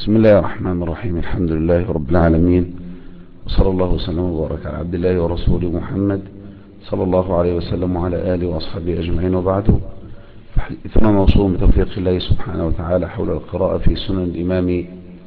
بسم الله الرحمن الرحيم. الحمد لله رب العالمين، وصلى الله وسلم وبارك على عبد الله ورسوله محمد صلى الله عليه وسلم وعلى آله وأصحابه أجمعين، وبعده. فحديثنا موصول بتوفيق الله سبحانه وتعالى حول القراءة في سنن الإمام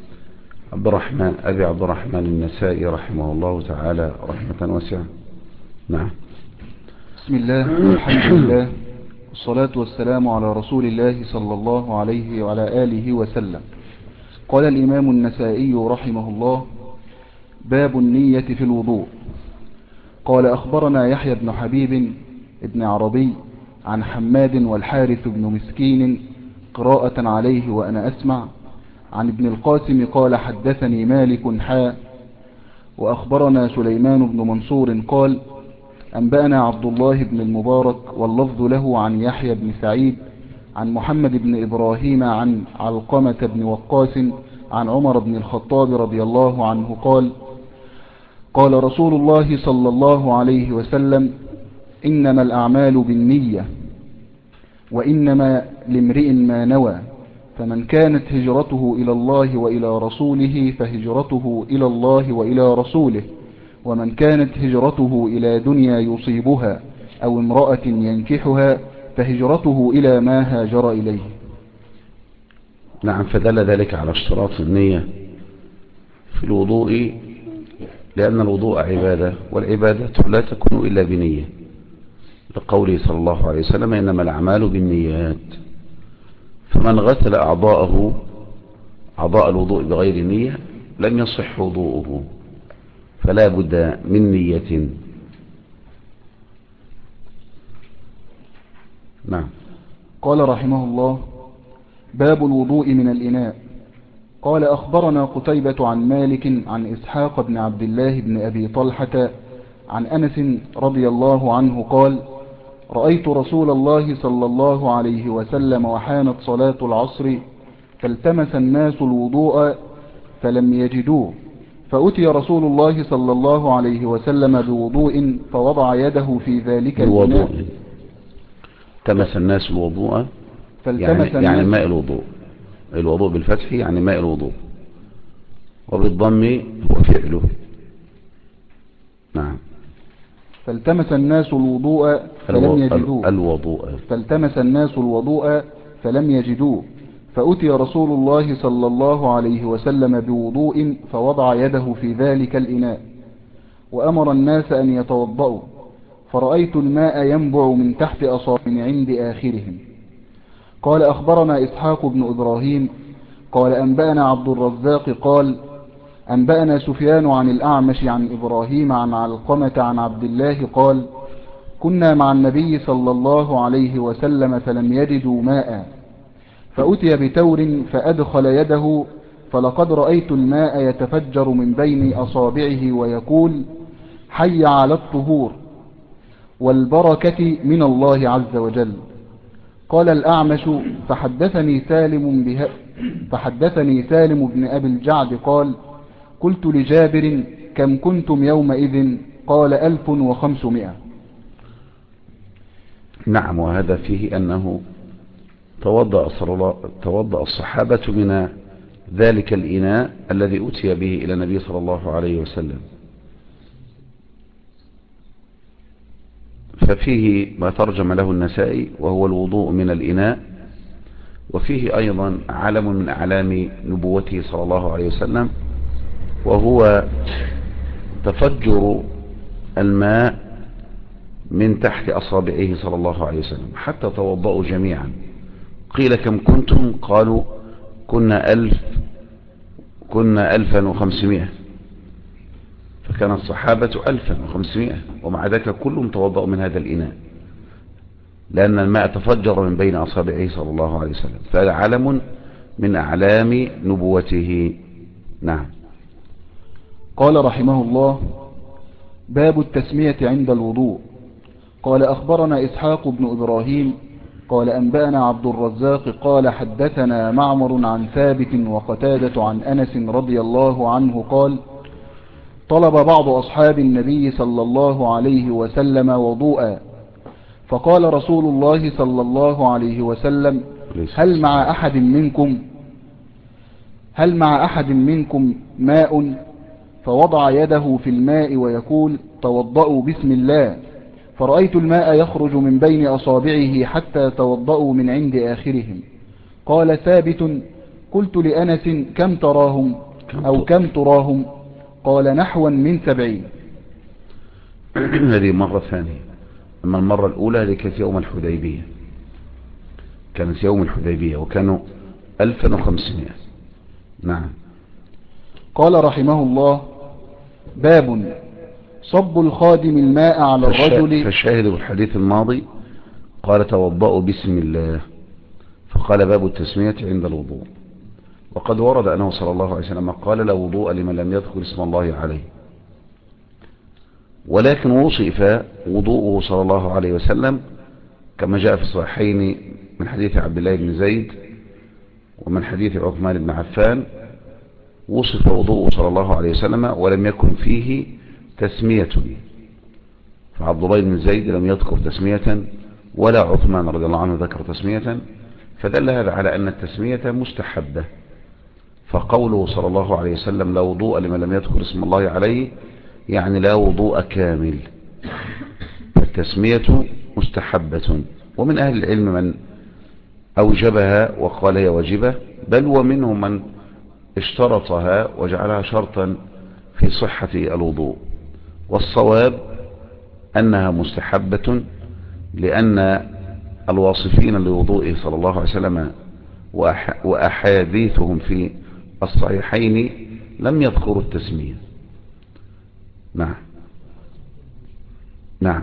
أبي عبد الرحمن النسائي رحمه الله تعالى رحمة واسعة. نعم. بسم الله والحمد لله والصلاة والسلام على رسول الله صلى الله عليه وعلى آله وسلم. قال الإمام النسائي رحمه الله: باب النية في الوضوء. قال: أخبرنا يحيى بن حبيب ابن عربي عن حماد والحارث بن مسكين قراءة عليه وأنا أسمع، عن ابن القاسم قال: حدثني مالك وأخبرنا سليمان بن منصور قال: أنبأنا عبد الله بن المبارك واللفظ له عن يحيى بن سعيد عن محمد بن إبراهيم عن علقمة بن وقاص عن عمر بن الخطاب رضي الله عنه قال: قال رسول الله صلى الله عليه وسلم: إنما الأعمال بالنية وإنما لامرئ ما نوى، فمن كانت هجرته إلى الله وإلى رسوله فهجرته إلى الله وإلى رسوله، ومن كانت هجرته إلى دنيا يصيبها أو امرأة ينكحها فهجرته إلى ما هاجر إليه. نعم. فدل ذلك على اشتراط النية في الوضوء، لأن الوضوء عبادة، والعبادة لا تكون إلا بنية، لقوله صلى الله عليه وسلم: إنما الأعمال بالنيات. فمن غسل أعضاء الوضوء بغير نية لم يصح وضوءه، فلا بد من نية. نعم. قال رحمه الله: باب الوضوء من الإناء. قال: أخبرنا قتيبة عن مالك عن إسحاق بن عبد الله بن أبي طلحة عن أنس رضي الله عنه قال: رأيت رسول الله صلى الله عليه وسلم وحانت صلاة العصر فالتمس الناس الوضوء فلم يجدوه، فأتي رسول الله صلى الله عليه وسلم بوضوء فوضع يده في ذلك الإناء. التمس الناس الوضوء يعني ماء الوضوء. الوضوء بالفتح يعني ماء الوضوء، وبالضم هو فعله. نعم. فالتمس الناس الوضوء فلم يجدوه. فالتمس الناس الوضوء فلم يجدوه، فأتي رسول الله صلى الله عليه وسلم بوضوء فوضع يده في ذلك الإناء، وأمر الناس أن يتوضأوا، فرأيت الماء ينبع من تحت أصابع من عند آخرهم. قال: أخبرنا إسحاق بن إبراهيم قال: أنبأنا عبد الرزاق قال: أنبأنا سفيان عن الأعمش عن إبراهيم عن علقمة عن عبد الله قال: كنا مع النبي صلى الله عليه وسلم فلم يجدوا ماء، فأتي بتور فأدخل يده، فلقد رأيت الماء يتفجر من بين أصابعه ويقول: حي على الطهور والبركة من الله عز وجل. قال الأعمش: فحدثني سالم بن أبي الجعد قال: قلت لجابر: كم كنتم يومئذ؟ قال: 1500. نعم. وهذا فيه أنه توضأ الصحابة من ذلك الإناء الذي أتي به إلى النبي صلى الله عليه وسلم. ففيه ما ترجم له النسائي وهو الوضوء من الإناء، وفيه أيضا علم من أعلام نبوته صلى الله عليه وسلم، وهو تفجر الماء من تحت أصابعه صلى الله عليه وسلم حتى توضأوا جميعا. قيل: كم كنتم؟ قالوا: كنا 1500. فكان الصحابة 1500، ومع ذلك كلهم توضأوا من هذا الإناء، لأن الماء تفجر من بين أصابعه صلى الله عليه وسلم، فهذا علم من أعلام نبوته. نعم. قال رحمه الله: باب التسمية عند الوضوء. قال: أخبرنا إسحاق بن إبراهيم قال: أنبأنا عبد الرزاق قال: حدثنا معمر عن ثابت وقتادة عن أنس رضي الله عنه قال: طلب بعض أصحاب النبي صلى الله عليه وسلم وضوءا، فقال رسول الله صلى الله عليه وسلم: هل مع أحد منكم هل مع أحد منكم ماء؟ فوضع يده في الماء ويقول توضأوا بسم الله، فرأيت الماء يخرج من بين أصابعه حتى توضأوا من عند آخرهم. قال ثابت: قلت لأنس كم تراهم أو كم تراهم؟ قال نحوا من 70. هذه مرة ثانية. أما المرة الأولى هذه كانت يوم الحديبية، كانت يوم الحديبية وكانوا 1500. نعم. قال رحمه الله: باب صب الخادم الماء على الرجل. فالشاهد بالحديث الماضي قال توضأوا بسم الله، فقال باب التسمية عند الوضوء. وقد ورد أنه صلى الله عليه وسلم قال لا وضوء لمن لم يذكر اسم الله عليه، ولكن وصف وضوءه صلى الله عليه وسلم كما جاء في الصحيحين من حديث عبد الله بن زيد ومن حديث عثمان بن عفان، وصف وضوءه صلى الله عليه وسلم ولم يكن فيه تسمية، فعبد الله بن زيد لم يذكر تسمية ولا عثمان رضي الله عنه ذكر تسمية، فدل هذا على أن التسمية مستحبة. فقوله صلى الله عليه وسلم لا وضوء لمن لم يذكر اسم الله عليه يعني لا وضوء كامل، فالتسمية مستحبة. ومن أهل العلم من أوجبها وقال هي واجبة، بل ومنهم من اشترطها وجعلها شرطا في صحة الوضوء. والصواب أنها مستحبة، لأن الواصفين لوضوئه صلى الله عليه وسلم وأحاديثهم في الصحيحين لم يذكروا التسمية. نعم. نعم.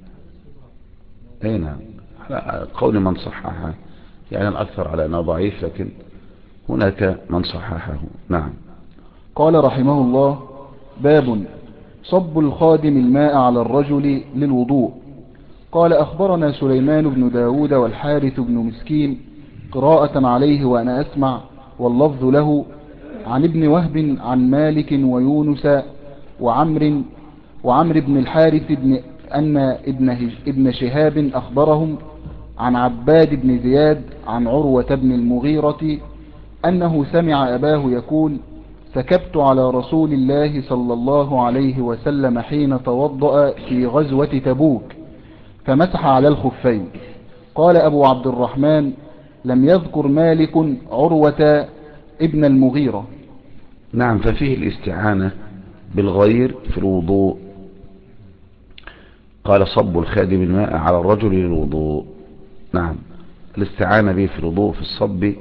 اي نعم، على قول من صححها، يعني الأكثر على أنه ضعيف، لكن هناك من صححه. نعم. قال رحمه الله: باب صب الخادم الماء على الرجل للوضوء. قال أخبرنا سليمان بن داود والحارث بن مسكين قراءة عليه وأنا أسمع، واللفظ له، عن ابن وهب عن مالك ويونس وعمر بن الحارث أن ابن شهاب أخبرهم عن عباد بن زياد عن عروة بن المغيرة أنه سمع أباه يقول: سكبت على رسول الله صلى الله عليه وسلم حين توضأ في غزوة تبوك فمسح على الخفين. قال أبو عبد الرحمن: لم يذكر مالك عروة ابن المغيرة. نعم. ففيه الاستعانة بالغير في الوضوء. قال صب الخادم الماء على الرجل للوضوء. نعم، الاستعانة به في الوضوء في الصب،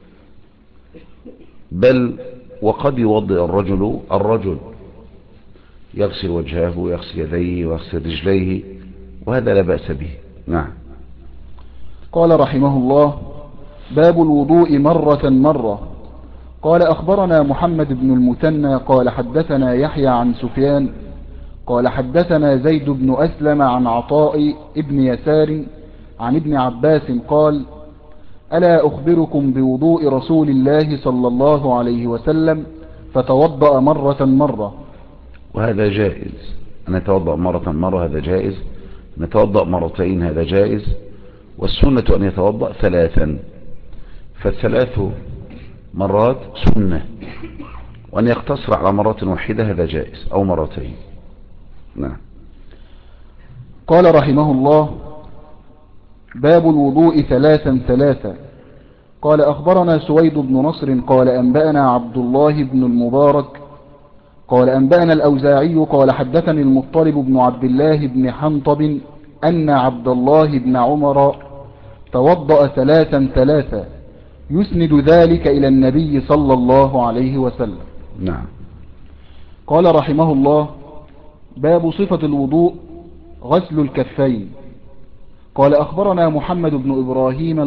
بل وقد يوضئ الرجل يغسل وجهه ويغسل يديه ويغسل رجليه، وهذا لا بأس به. نعم. قال رحمه الله: باب الوضوء مرة. قال أخبرنا محمد بن المثنى قال حدثنا يحيى عن سفيان قال حدثنا زيد بن أسلم عن عطاء ابن يسار عن ابن عباس قال: ألا أخبركم بوضوء رسول الله صلى الله عليه وسلم؟ فتوضأ مرة. وهذا جائز، أن يتوضأ مرة هذا جائز، أن يتوضأ مرتين هذا جائز، والسنة أن يتوضأ 3، فالثلاث مرات سنة، وأن يقتصر على مرة واحدة هذا جائز، أو مرتين. نعم. قال رحمه الله: باب الوضوء 3. قال أخبرنا سويد بن نصر قال أنبأنا عبد الله بن المبارك قال أنبأنا الأوزاعي قال حدثني المطلب بن عبد الله بن حنطب أن عبد الله بن عمر توضأ 3 يسند ذلك إلى النبي صلى الله عليه وسلم. نعم. قال رحمه الله: باب صفة الوضوء غسل الكفين. قال أخبرنا محمد بن إبراهيم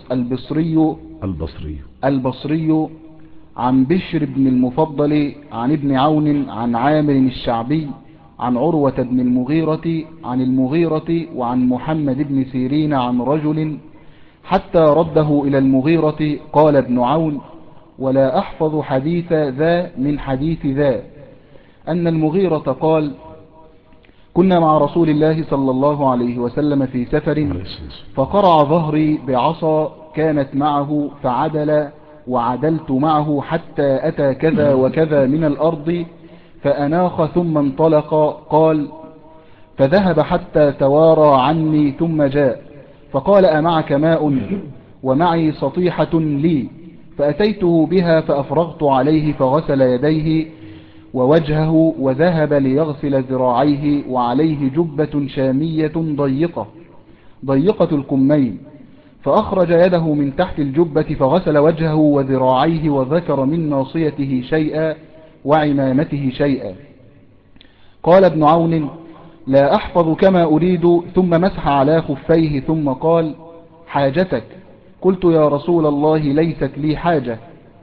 البصري عن بشر بن المفضل عن ابن عون عن عامر الشعبي عن عروة بن المغيرة عن المغيرة وعن محمد بن سيرين عن رجل حتى رده إلى المغيرة. قال ابن عون: ولا أحفظ حديث ذا من حديث ذا، أن المغيرة قال: كنا مع رسول الله صلى الله عليه وسلم في سفر، فقرع ظهري بعصا كانت معه، فعدل وعدلت معه حتى أتى كذا وكذا من الأرض فأناخ ثم انطلق. قال: فذهب حتى توارى عني ثم جاء فقال: أمعك ماء؟ ومعي سطيحة لي، فأتيته بها فأفرغت عليه فغسل يديه ووجهه وذهب ليغسل ذراعيه، وعليه جبة شامية ضيقة الكمين، فأخرج يده من تحت الجبة فغسل وجهه وذراعيه وذكر من ناصيته شيئا وعمامته شيئا. قال ابن عون: لا أحفظ كما أريد، ثم مسح على خفيه ثم قال: حاجتك؟ قلت: يا رسول الله ليست لي حاجة.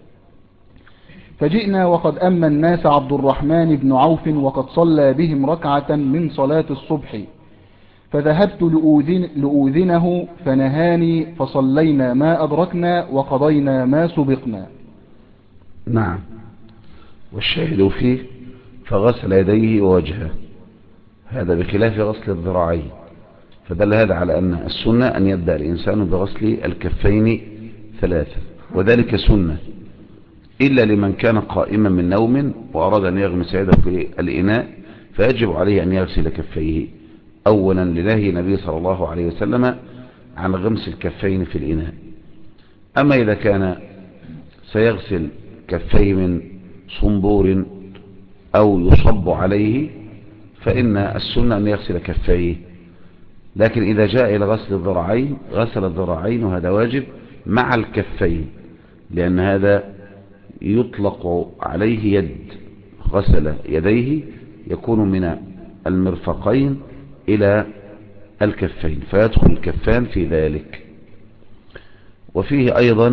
فجئنا وقد أما الناس عبد الرحمن بن عوف وقد صلى بهم ركعة من صلاة الصبح، فذهبت لأوذنه فنهاني، فصلينا ما أدركنا وقضينا ما سبقنا. نعم. والشاهد فيه فغسل يديه ووجهه، هذا بخلاف غسل الذراعين، فدل هذا على أن السنة أن يبدأ الإنسان بغسل الكفين ثلاثة، وذلك سنة إلا لمن كان قائما من نوم وأراد أن يغمس يده في الإناء، فيجب عليه أن يغسل كفيه أولا لنهي النبي صلى الله عليه وسلم عن غمس الكفين في الإناء. أما إذا كان سيغسل كفيه من صنبور أو يصب عليه فإن السنة أن يغسل كفيه، لكن إذا جاء إلى غسل الذراعين غسل الذراعين، وهذا واجب مع الكفين، لأن هذا يطلق عليه يد، غسل يديه يكون من المرفقين إلى الكفين، فيدخل الكفان في ذلك. وفيه أيضا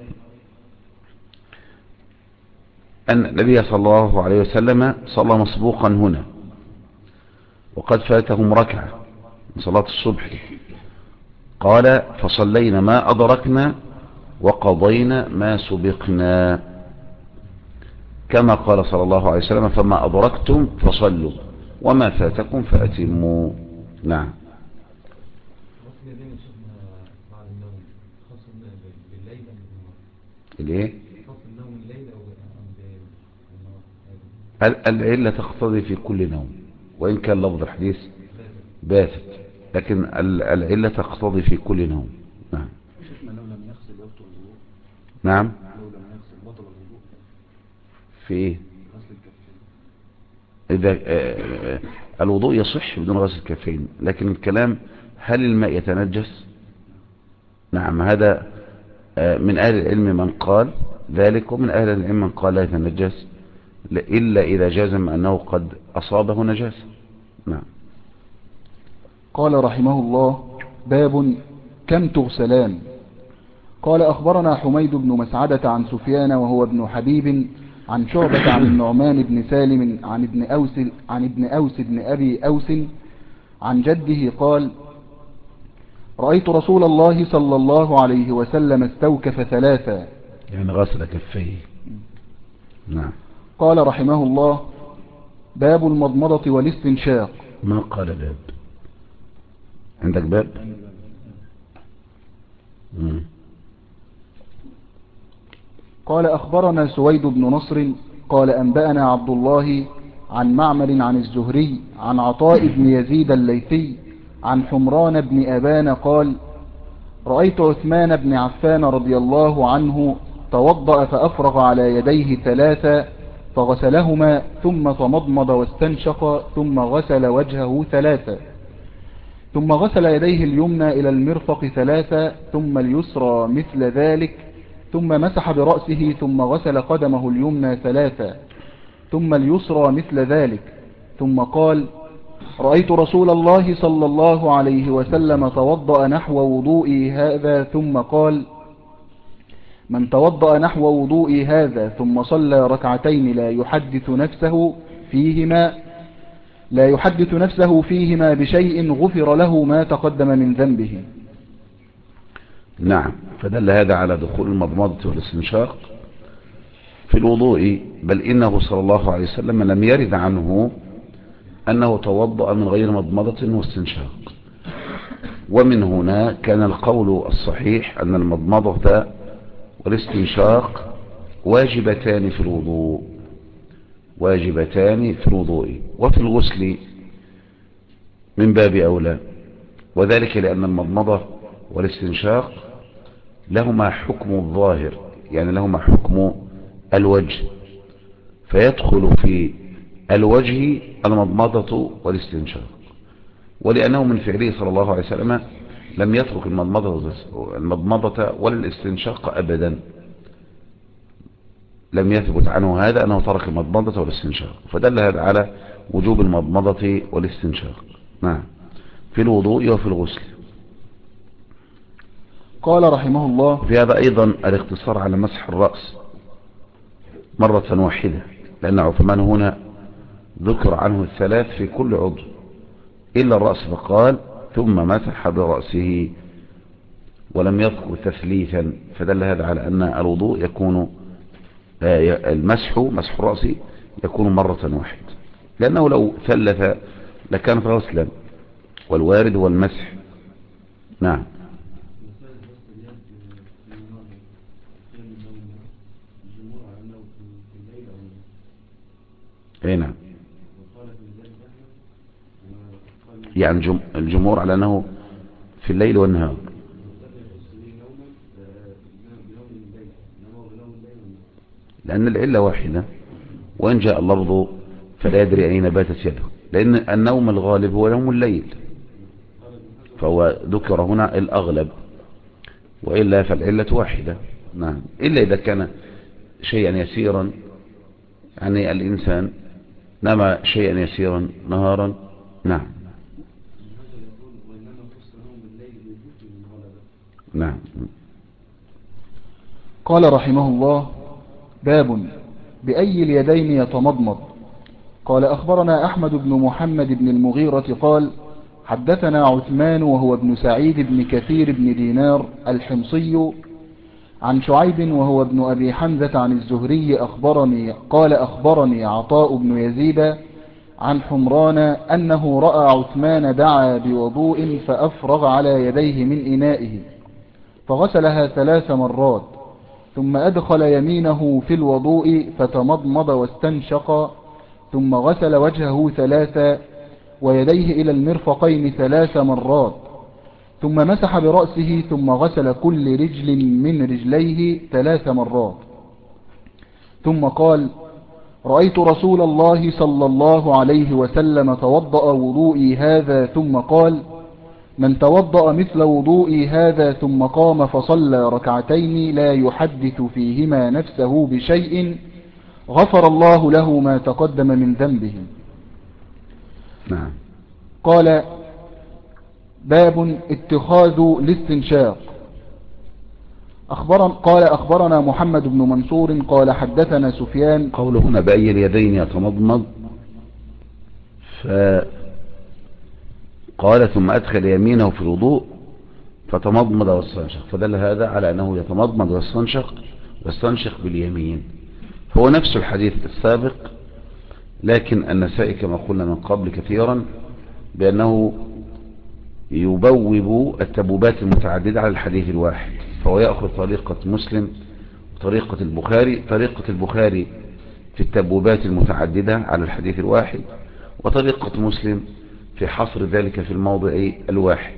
أن النبي صلى الله عليه وسلم صلى مسبوقا هنا وقد فاتهم ركعة من صلاة الصبح، قال: فصلينا ما أدركنا وقضينا ما سبقنا، كما قال صلى الله عليه وسلم: فما أدركتم فصلوا وما فاتكم فأتموا. نعم. الايه؟ العلة تقتضي في كل نوم، وإن كان لفظ الحديث باتت، لكن العلة تقتضي في كل نوم. نعم. نعم. في ايه؟ إذا الوضوء يصح بدون غسل الكفين، لكن الكلام هل الماء يتنجس؟ نعم، هذا من أهل العلم من قال ذلك، ومن أهل العلم من قال لا يتنجس إلا إذا جازم أنه قد أصابه نجاسة. نعم. قال رحمه الله: باب كم تغسلان؟ قال: أخبرنا حميد بن مسعدة عن سفيان وهو ابن حبيب عن شعبة عن النعمان بن سالم عن ابن أوس بن أبي أوس عن جده قال: رأيت رسول الله صلى الله عليه وسلم استوكف ثلاثا، يعني غسل كفيه. نعم. قال رحمه الله: باب المضمضة والاستنشاق. ما قال باب؟ عندك باب؟ قال: أخبرنا سويد بن نصر قال: أنبأنا عبد الله عن معمر عن الزهري عن عطاء بن يزيد الليثي عن حمران بن أبان قال: رأيت عثمان بن عفان رضي الله عنه توضأ فأفرغ على يديه ثلاثا فغسلهما ثم تمضمض واستنشق ثم غسل وجهه ثلاثا ثم غسل يديه اليمنى إلى المرفق ثلاثا ثم اليسرى مثل ذلك ثم مسح برأسه ثم غسل قدمه اليمنى ثلاثا ثم اليسرى مثل ذلك ثم قال: رأيت رسول الله صلى الله عليه وسلم توضأ نحو وضوئي هذا ثم قال: من توضأ نحو وضوئي هذا ثم صلى ركعتين لا يحدث نفسه فيهما بشيء غفر له ما تقدم من ذنبه. نعم. فدل هذا على دخول المضمضة والاستنشاق في الوضوء، بل إنه صلى الله عليه وسلم لم يرد عنه أنه توضأ من غير مضمضة واستنشاق، ومن هنا كان القول الصحيح أن المضمضة والاستنشاق واجبتان في الوضوء، واجبتان في الوضوء، وفي الغسل من باب أولى، وذلك لأن المضمضة والاستنشاق لهما حكم الظاهر، يعني لهما حكم الوجه، فيدخل في الوجه المضمضة والاستنشاق، ولأنه من فعله صلى الله عليه وسلم لم يترك المضمضة ولا الاستنشاق أبدا، لم يثبت عنه هذا أنه ترك المضمضة والاستنشاق، فدل هذا على وجوب المضمضة والاستنشاق. نعم، في الوضوء وفي الغسل. قال رحمه الله: وفي هذا أيضا الاقتصار على مسح الرأس مرة واحدة، لأن عثمان هنا ذكر عنه الثلاث في كل عضو إلا الرأس، فقال ثم مسح برأسه ولم يذكر تثليثا، فدل هذا على أن الوضوء يكون مسح الرأس يكون مرة واحدة، لأنه لو ثلث لكانت غسلا، والوارد هو المسح. نعم. اي نعم، يعني الجمهور على أنه في الليل والنهار، لأن العلة واحدة، وإن جاء اللفظ فلا يدري أين باتت يده، لأن النوم الغالب هو نوم الليل، فهو ذكر هنا الأغلب، وإلا فالعلة واحدة. نعم، إلا إذا كان شيئا يسيرا، يعني الإنسان نام شيئا يسيرا نهارا. نعم. نعم. قال رحمه الله: باب بأي اليدين يتمضمض. قال أخبرنا أحمد بن محمد بن المغيرة قال حدثنا عثمان وهو ابن سعيد بن كثير بن دينار الحمصي عن شعيب وهو ابن أبي حمزة عن الزهري قال أخبرني عطاء بن يزيد عن حمران أنه رأى عثمان دعا بوضوء فأفرغ على يديه من إنائه فغسلها 3 مرات، ثم أدخل يمينه في الوضوء فتمضمض واستنشق، ثم غسل وجهه 3 ويديه إلى المرفقين 3 مرات، ثم مسح برأسه، ثم غسل كل رجل من رجليه 3 مرات، ثم قال: رأيت رسول الله صلى الله عليه وسلم توضأ وضوئي هذا، ثم قال: من توضأ مثل وضوئي هذا ثم قام فصلى ركعتين لا يحدث فيهما نفسه بشيء غفر الله له ما تقدم من ذنبه. نعم. قال: باب اتخاذ الاستنشاق. قال أخبرنا محمد بن منصور قال حدثنا سفيان. قوله هنا بأي اليدين يتمضمض، فقال ثم أدخل يمينه في الوضوء فتمضمض واستنشق، فدل هذا على أنه يتمضمض واستنشق باليمين، هو نفس الحديث السابق، لكن النسائي كما قلنا من قبل كثيرا بأنه يبوب التبوبات المتعددة على الحديث الواحد، فهو يأخذ طريقة مسلم وطريقة البخاري، طريقة البخاري في التبوبات المتعددة على الحديث الواحد، وطريقة مسلم في حصر ذلك في الموضع الواحد،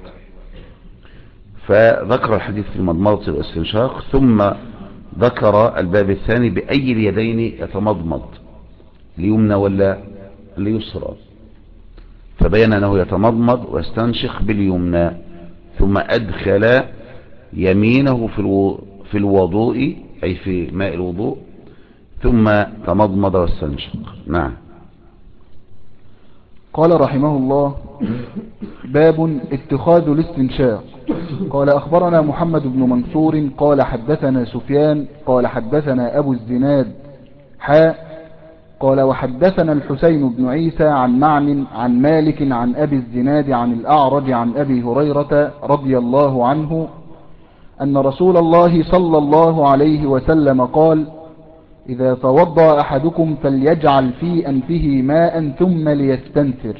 فذكر الحديث في المضمضة والاستنشاق، ثم ذكر الباب الثاني بأي اليدين يتمضمض، اليمنى ولا اليسرى، فبين أنه يتمضمض ويستنشق باليمنى، ثم أدخل يمينه في الوضوء أي في ماء الوضوء، ثم تمضمض واستنشق. نعم. قال رحمه الله: باب اتخاذ الاستنشاق. قال أخبرنا محمد بن منصور قال حدثنا سفيان قال حدثنا أبو الزناد قال وحدثنا الحسين بن عيسى عن معن عن مالك عن أبي الزناد عن الأعرج عن أبي هريرة رضي الله عنه أن رسول الله صلى الله عليه وسلم قال: إذا توضأ أحدكم فليجعل في أنفه ماء ثم ليستنثر.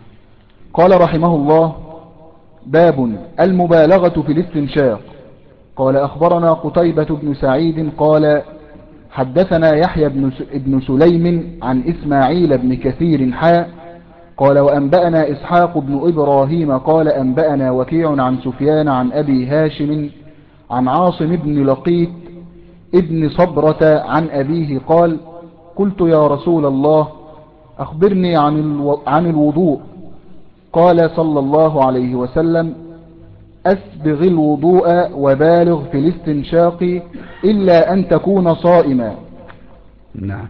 قال رحمه الله: باب المبالغة في الاستنشاق. قال أخبرنا قتيبة بن سعيد قال حدثنا يحيى بن سليم عن إسماعيل بن كثير قال وأنبأنا إسحاق بن إبراهيم قال أنبأنا وكيع عن سفيان عن أبي هاشم عن عاصم بن لقيط ابن صبرة عن أبيه قال قلت يا رسول الله أخبرني عن الوضوء. قال صلى الله عليه وسلم أسبغ الوضوء وبالغ في الاستنشاق إلا أن تكون صائما. نعم.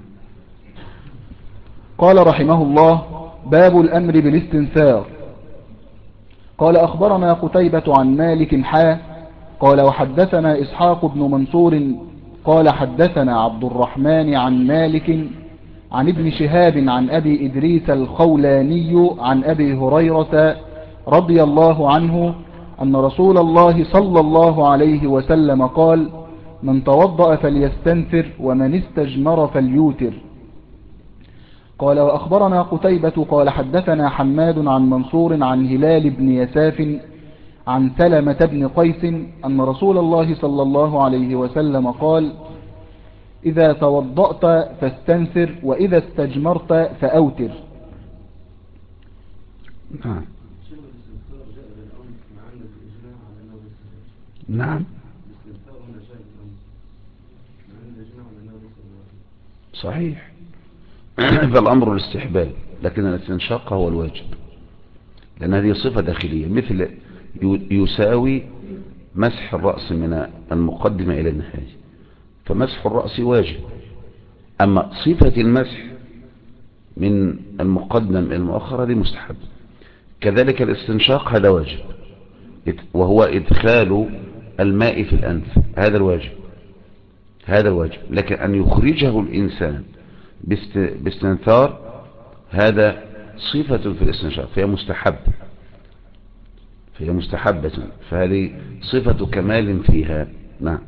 قال رحمه الله باب الأمر بالاستنثار. قال أخبرنا قتيبة عن مالك قال وحدثنا إسحاق بن منصور قال حدثنا عبد الرحمن عن مالك عن ابن شهاب عن أبي إدريس الخولاني عن أبي هريرة رضي الله عنه أن رسول الله صلى الله عليه وسلم قال من توضأ فليستنثر ومن استجمر فليوتر. قال وأخبرنا قتيبة قال حدثنا حماد عن منصور عن هلال بن يساف عن سلمة بن قيس أن رسول الله صلى الله عليه وسلم قال إذا توضأت فاستنثر وإذا استجمرت فأوتر. نعم. نعم صحيح. فالأمر الاستحباب، لكن الاستنشاق هو الواجب، لأن هذه صفة داخلية مثل يساوي مسح الرأس من المقدمة إلى النهاية، فمسح الرأس واجب. أما صفة المسح من المقدم إلى المؤخر هذه مستحب. كذلك الاستنشاق هذا واجب، وهو إدخال الماء في الأنف، هذا الواجب، هذا الواجب. لكن أن يخرجه الإنسان باستنثار هذا صفة في الاستنشاق، فهي مستحب، فهي مستحبة، فهذه صفة كمال فيها. نعم.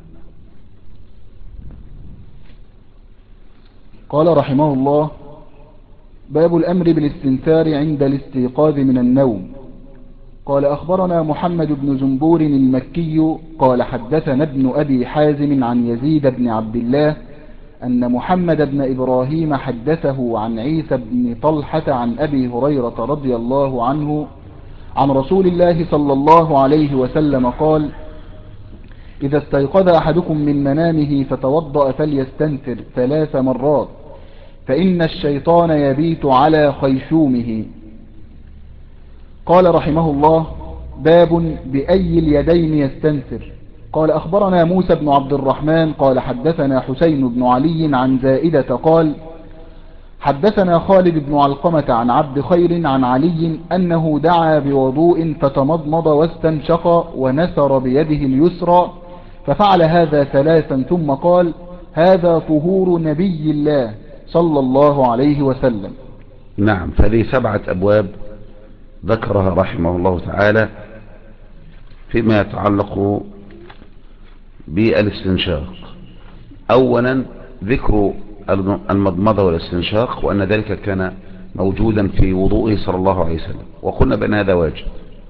قال رحمه الله باب الأمر بالاستنثار عند الاستيقاظ من النوم. قال أخبرنا محمد بن زنبور المكي قال حدثنا ابن أبي حازم عن يزيد بن عبد الله أن محمد بن إبراهيم حدثه عن عيسى بن طلحة عن أبي هريرة رضي الله عنه عن رسول الله صلى الله عليه وسلم قال إذا استيقظ أحدكم من منامه فتوضأ فليستنثر 3 مرات فإن الشيطان يبيت على خيشومه. قال رحمه الله باب بأي اليدين يستنثر. قال أخبرنا موسى بن عبد الرحمن قال حدثنا حسين بن علي عن زائدة قال حدثنا خالد بن علقمة عن عبد خير عن علي أنه دعا بوضوء فتمضمض واستنشق ونثر بيده اليسرى ففعل هذا 3 ثم قال هذا طهور نبي الله صلى الله عليه وسلم. نعم. فهذه 7 أبواب ذكرها رحمه الله تعالى فيما يتعلق بالاستنشاق. أولا ذكر المضمضة والاستنشاق، وأن ذلك كان موجودا في وضوءه صلى الله عليه وسلم، وقلنا بأن هذا واجب،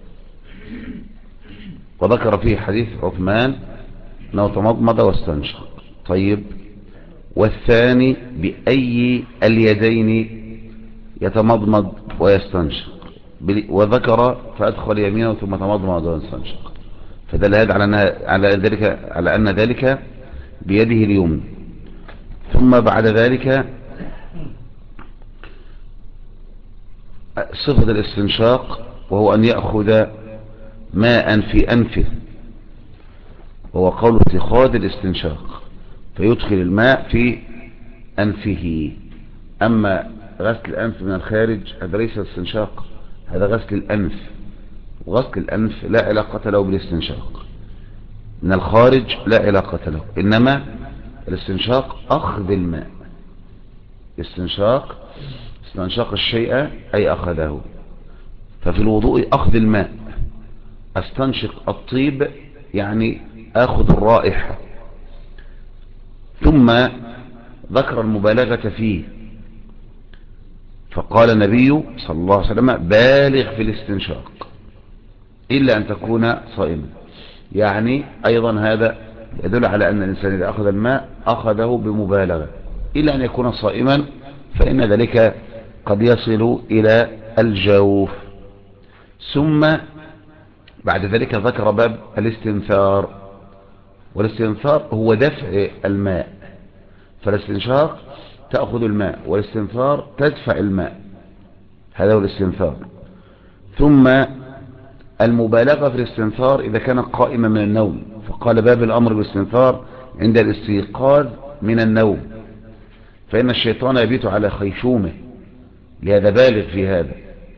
وذكر فيه حديث عثمان أنه تمضمض واستنشق. طيب، والثاني بأي اليدين يتمضمض ويستنشق، وذكر فأدخل يمينه ثم تمضمض واستنشق، فدل هذا على أن ذلك بيده اليمنى. ثم بعد ذلك صفة الاستنشاق، وهو أن يأخذ ماء في أنفه، وهو قول اتخاذ الاستنشاق، فيدخل الماء في أنفه. أما غسل الأنف من الخارج هذا ليس استنشاق، هذا غسل الأنف، وغسل الأنف لا علاقة له بالاستنشاق، من الخارج لا علاقة له، إنما الاستنشاق أخذ الماء. استنشاق الشيء أي أخذه. ففي الوضوء أخذ الماء، استنشق الطيب يعني أخذ الرائحة. ثم ذكر المبالغة فيه، فقال النبي صلى الله عليه وسلم بالغ في الاستنشاق إلا أن تكون صائما. يعني أيضا هذا يدل على أن الإنسان إذا أخذ الماء أخذه بمبالغة، إلا أن يكون صائما فإن ذلك قد يصل إلى الجوف. ثم بعد ذلك ذكر باب الاستنثار، والاستنثار هو دفع الماء، فالاستنشاق تأخذ الماء، والاستنثار تدفع الماء، هذا هو الاستنثار. ثم المبالغة في الاستنثار إذا كان قائما من النوم، فقال باب الأمر بالاستنثار عند الاستيقاظ من النوم، فإن الشيطان يبيت على خيشومه، لهذا بالغ في هذا.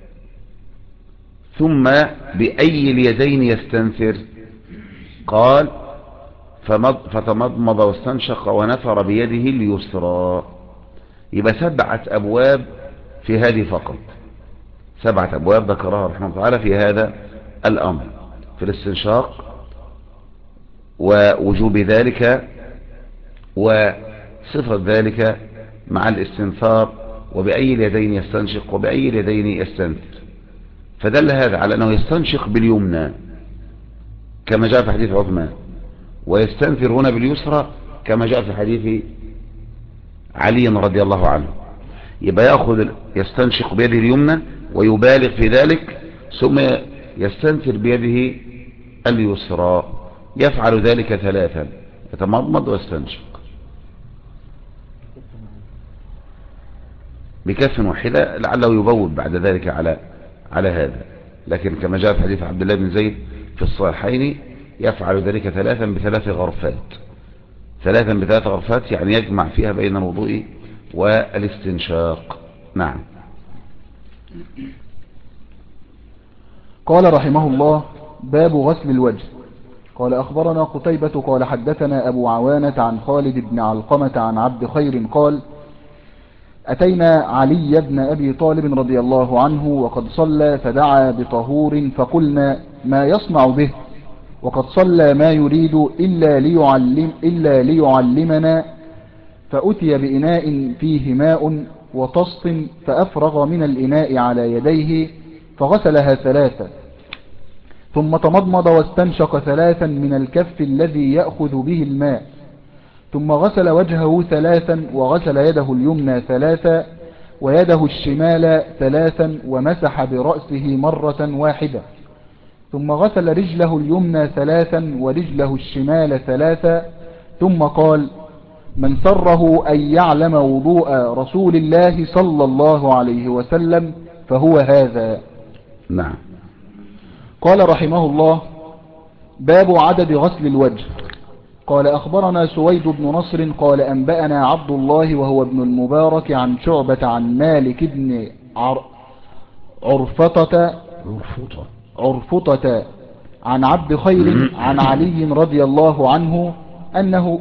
ثم بأي اليدين يستنثر؟ قال فتمضمض واستنشق ونفر بيده اليسرى. يبقى 7 أبواب في هذه فقط، 7 أبواب ذكرها رحمه الله تعالى في هذا الأمر، في الاستنشاق ووجوب ذلك وصفة ذلك مع الاستنثار، وبأي اليدين يستنشق وبأي اليدين يستنثر. فدل هذا على أنه يستنشق باليمنى كما جاء في حديث عثمان، ويستنثر هنا باليسرى كما جاء في حديث علي رضي الله عنه. يبقى يستنشق بيده اليمنى ويبالغ في ذلك، ثم يستنثر بيده اليسرى، يفعل ذلك 3، يتمضمض ويستنشق بكف واحدة، لعله يبول بعد ذلك على هذا. لكن كما جاء في حديث عبد الله بن زيد في الصحيحين يفعل ذلك 3 ب3 غرفات، 3 ب3 غرفات، يعني يجمع فيها بين الوضوء والاستنشاق. نعم. قال رحمه الله: باب غسل الوجه. قال أخبرنا قتيبة قال حدثنا أبو عوانة عن خالد بن علقمة عن عبد خير قال: أتينا علي بن أبي طالب رضي الله عنه وقد صلى فدعا بطهور، فقلنا: ما يصنع به؟ وقد صلى ما يريد إلا ليعلمنا. فأتي بإناء فيه ماء وطست، فأفرغ من الإناء على يديه فغسلها 3، ثم تمضمض واستنشق 3 من الكف الذي يأخذ به الماء، ثم غسل وجهه 3، وغسل يده اليمنى 3 ويده الشمال 3، ومسح برأسه مرة واحدة، ثم غسل رجله اليمنى 3 ورجله الشمال 3، ثم قال: من سره أن يعلم وضوء رسول الله صلى الله عليه وسلم فهو هذا. نعم. قال رحمه الله: باب عدد غسل الوجه. قال أخبرنا سويد بن نصر قال أنبأنا عبد الله وهو ابن المبارك عن شعبة عن مالك بن عرفطة عن عبد خير عن علي رضي الله عنه أنه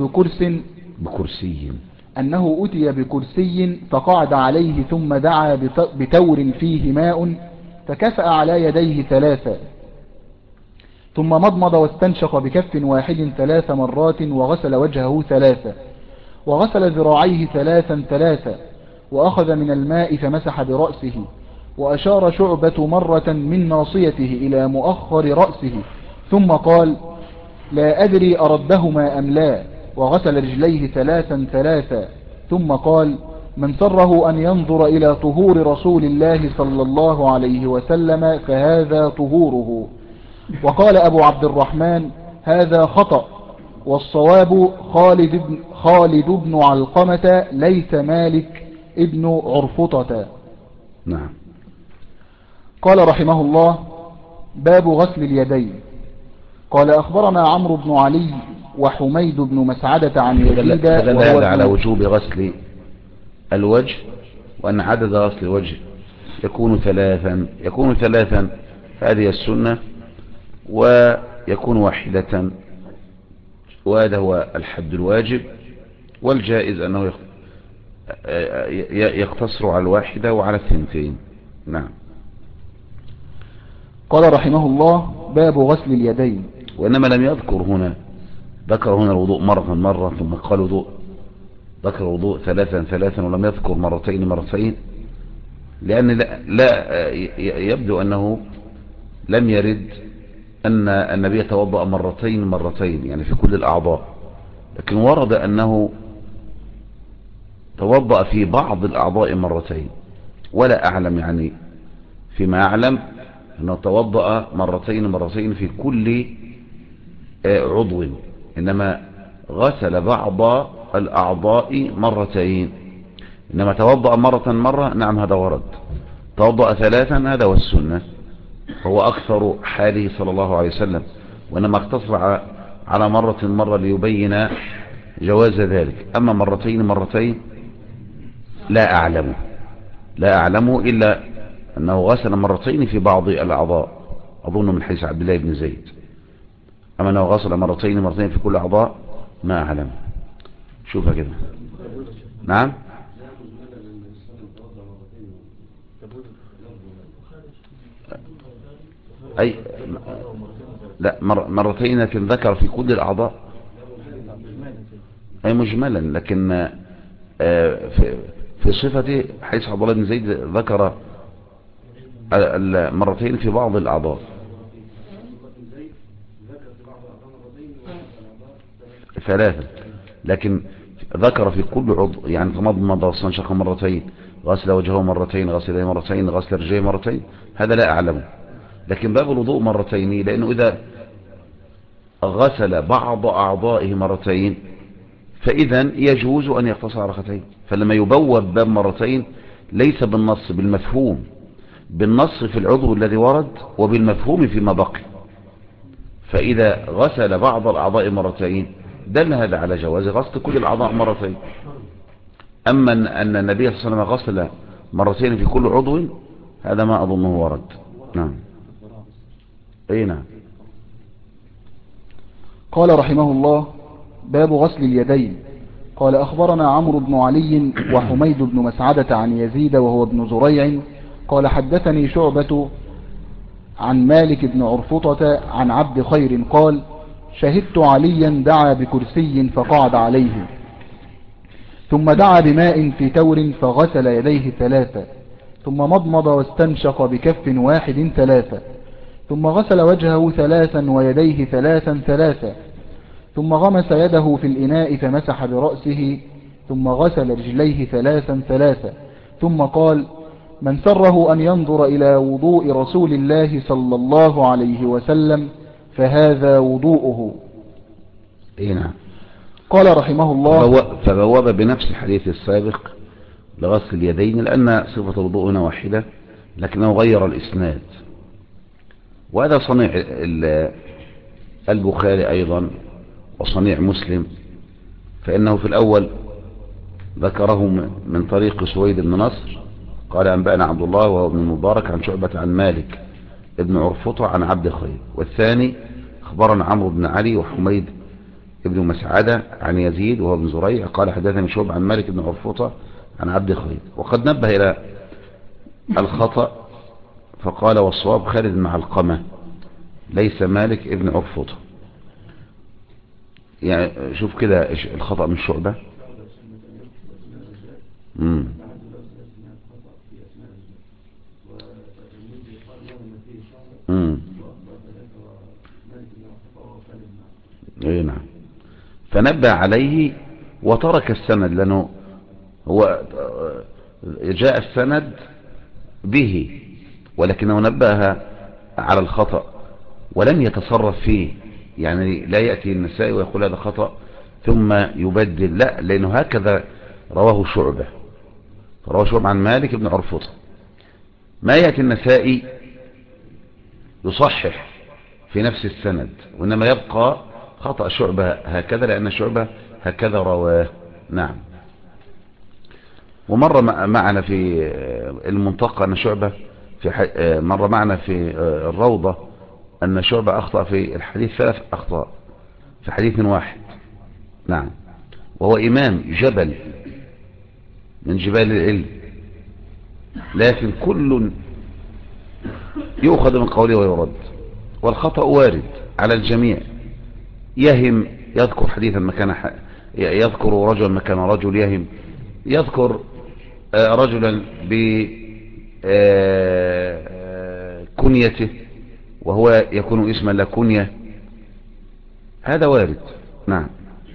أتي بكرسي فقعد عليه، ثم دعا بتور فيه ماء فكفأ على يديه 3، ثم مضمض واستنشق بكف واحد 3 مرات، وغسل وجهه 3، وغسل ذراعيه 3، وأخذ من الماء فمسح برأسه، وأشار شعبة مرة من ناصيته إلى مؤخر رأسه، ثم قال: لا أدري أردهما أم لا، وغسل رجليه 3، ثم قال: من سره أن ينظر إلى طهور رسول الله صلى الله عليه وسلم فهذا طهوره. وقال أبو عبد الرحمن: هذا خطأ، والصواب خالد بن علقمة ليس مالك ابن عرفطة. نعم. قال رحمه الله: باب غسل اليدين. قال أخبرنا عمرو بن علي وحميد بن مسعدة عن يزيد، فدل هذا على وجوب غسل الوجه، وأن عدد غسل الوجه يكون 3 هذه السنة، ويكون 1، وهذا هو الحد الواجب، والجائز أنه يقتصر على 1 وعلى 2. نعم. قال رحمه الله: باب غسل اليدين. وإنما لم يذكر هنا، ذكر هنا الوضوء مرة ثم قال وضوء، ذكر وضوء 3 ولم يذكر مرتين، لأن لا يبدو أنه لم يرد أن النبي توضأ مرتين يعني في كل الأعضاء، لكن ورد أنه توضأ في بعض الأعضاء مرتين، ولا أعلم يعني فيما أعلم أنه توضأ مرتين في كل عضو، إنما غسل بعض الأعضاء مرتين. إنما توضأ مرة نعم هذا ورد، توضأ ثلاثا هذا هو السنة، هو أكثر حاله صلى الله عليه وسلم، وإنما اقتصر على مرة ليبين جواز ذلك. أما مرتين لا أعلمه إلا أنه غسل مرتين في بعض الأعضاء، أظن من حيث عبد الله بن زيد. أما أنه غسل مرتين في كل أعضاء ما أعلم. شوفها كده. نعم. أي لا مرتين لكن ذكر في كل الأعضاء، أي مجملا، لكن في صفته حيث عبد الله بن زيد ذكر المرتين في بعض الأعضاء. ثلاثة، لكن ذكر في كل عضو، يعني تمضمض واستنشق مرتين، غسل وجهه مرتين، غسل يديه مرتين، غسل رجليه مرتين، هذا لا أعلمه. لكن باب الوضوء مرتين، لأنه إذا غسل بعض أعضائه مرتين فإذا يجوز أن يقتصر على ركعتين. فلما يبوب باب مرتين ليس بالنص، بالنص في العضو الذي ورد وبالمفهوم فيما بقي. فإذا غسل بعض الأعضاء مرتين دل هذا على جواز غسل كل الأعضاء مرتين. أما أن النبي صلى الله عليه وسلم غسل مرتين في كل عضو هذا ما أظنه ورد. نعم. أي نعم. قال رحمه الله: باب غسل اليدين. قال: أخبرنا عمرو بن علي وحميد بن مسعدة عن يزيد وهو ابن زريع قال: حدثني شعبة عن مالك بن عرفطة عن عبد خير قال: شهدت عليا دعا بكرسي فقعد عليه، ثم دعا بماء في تور فغسل يديه ثلاثة، ثم مضمض واستنشق بكف واحد ثلاثة، ثم غسل وجهه ثلاثا ويديه ثلاثا، ثم غمس يده في الإناء فمسح برأسه، ثم غسل رجليه ثلاثا، ثم قال: من سره أن ينظر إلى وضوء رسول الله صلى الله عليه وسلم فهذا وضوءه. نعم. قال رحمه الله: فبواب بنفس الحديث السابق لغسل اليدين، لأن صفة الوضوء هنا واحدة لكنه غير الإسناد، وهذا صنيع البخاري أيضا وصنيع مسلم، فإنه في الأول ذكره من طريق سويد بن نصر قال أنبأنا عبد الله وهو ابن المبارك عن شعبة عن مالك ابن عرفطة عن عبد خير، والثاني أخبرنا عمرو بن علي وحميد ابن مسعدة عن يزيد وهو ابن زريع قال حدثني شعبة عن مالك ابن عرفطة عن عبد خير. وقد نبه إلى الخطأ فقال: والصواب خالد مع القمة ليس مالك ابن عرفطة. يعني شوف كده الخطأ من شعبة. اي نعم. فنبه عليه وترك السند، لأنه هو جاء السند به ولكنه نبه على الخطأ ولم يتصرف فيه، يعني لا يأتي النسائي ويقول هذا خطأ ثم يبدل، لا، لأنه هكذا رواه شعبة عن مالك بن عرفطة. ما يأتي النسائي يصحح في نفس السند، وإنما يبقى خطأ شعبة هكذا لأن شعبة هكذا رواه. نعم. ومر معنا في المنطقة أن شعبة مر معنا في الروضة أن شعبة أخطأ في الحديث 3 أخطاء في حديث واحد. نعم. وهو إمام جبل من جبال العلم، لكن كل يؤخذ من قوله ويرد، والخطأ وارد على الجميع. يهم يذكر حديثا مكان يذكر رجلا مكان رجل، يهم يذكر رجلا بكنيته وهو يكون اسما لا كنية، هذا وارد. نعم.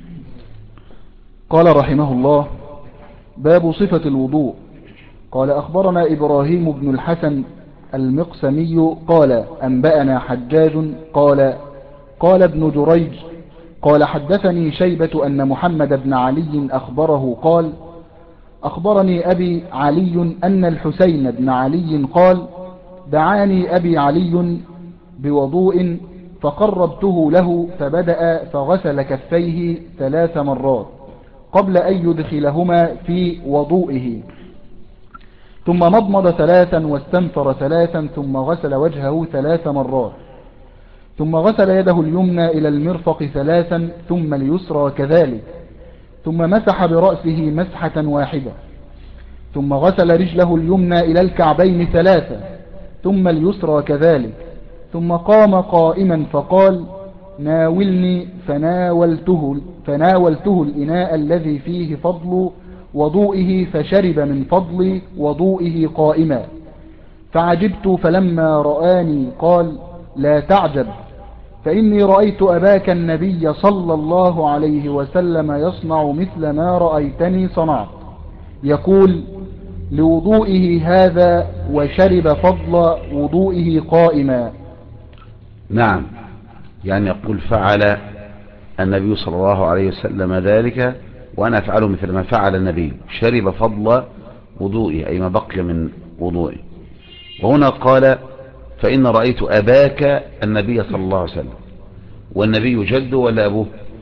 قال رحمه الله: باب صفة الوضوء. قال أخبرنا إبراهيم بن الحسن المقسمي قال أنبأنا حجاج قال ابن جريج قال حدثني شيبة أن محمد بن علي أخبره قال أخبرني أبي علي أن الحسين بن علي قال دعاني أبي علي بوضوء فقربته له فبدأ فغسل كفيه 3 مرات قبل أن يدخلهما في وضوئه، ثم مضمض 3 واستنثر 3 ثم غسل وجهه 3 مرات، ثم غسل يده اليمنى إلى المرفق 3 ثم اليسرى كذلك، ثم مسح برأسه مسحة واحدة، ثم غسل رجله اليمنى إلى الكعبين 3 ثم اليسرى كذلك، ثم قام قائما فقال ناولني فناولته الإناء الذي فيه فضل وضوئه فشرب من فضل وضوئه قائما، فعجبت فلما رآني قال لا تعجب، فإني رأيت أباك النبي صلى الله عليه وسلم يصنع مثل ما رأيتني صنعت، يقول لوضوئه هذا وشرب فضل وضوئه قائما. نعم، يعني يقول فعل النبي صلى الله عليه وسلم ذلك وأنا أفعله مثل ما فعل النبي، شرب فضل وضوئه أي ما بقي من وضوئه. وهنا قال فإن رأيت أباك النبي صلى الله عليه وسلم، والنبي جده ولا أبوه؟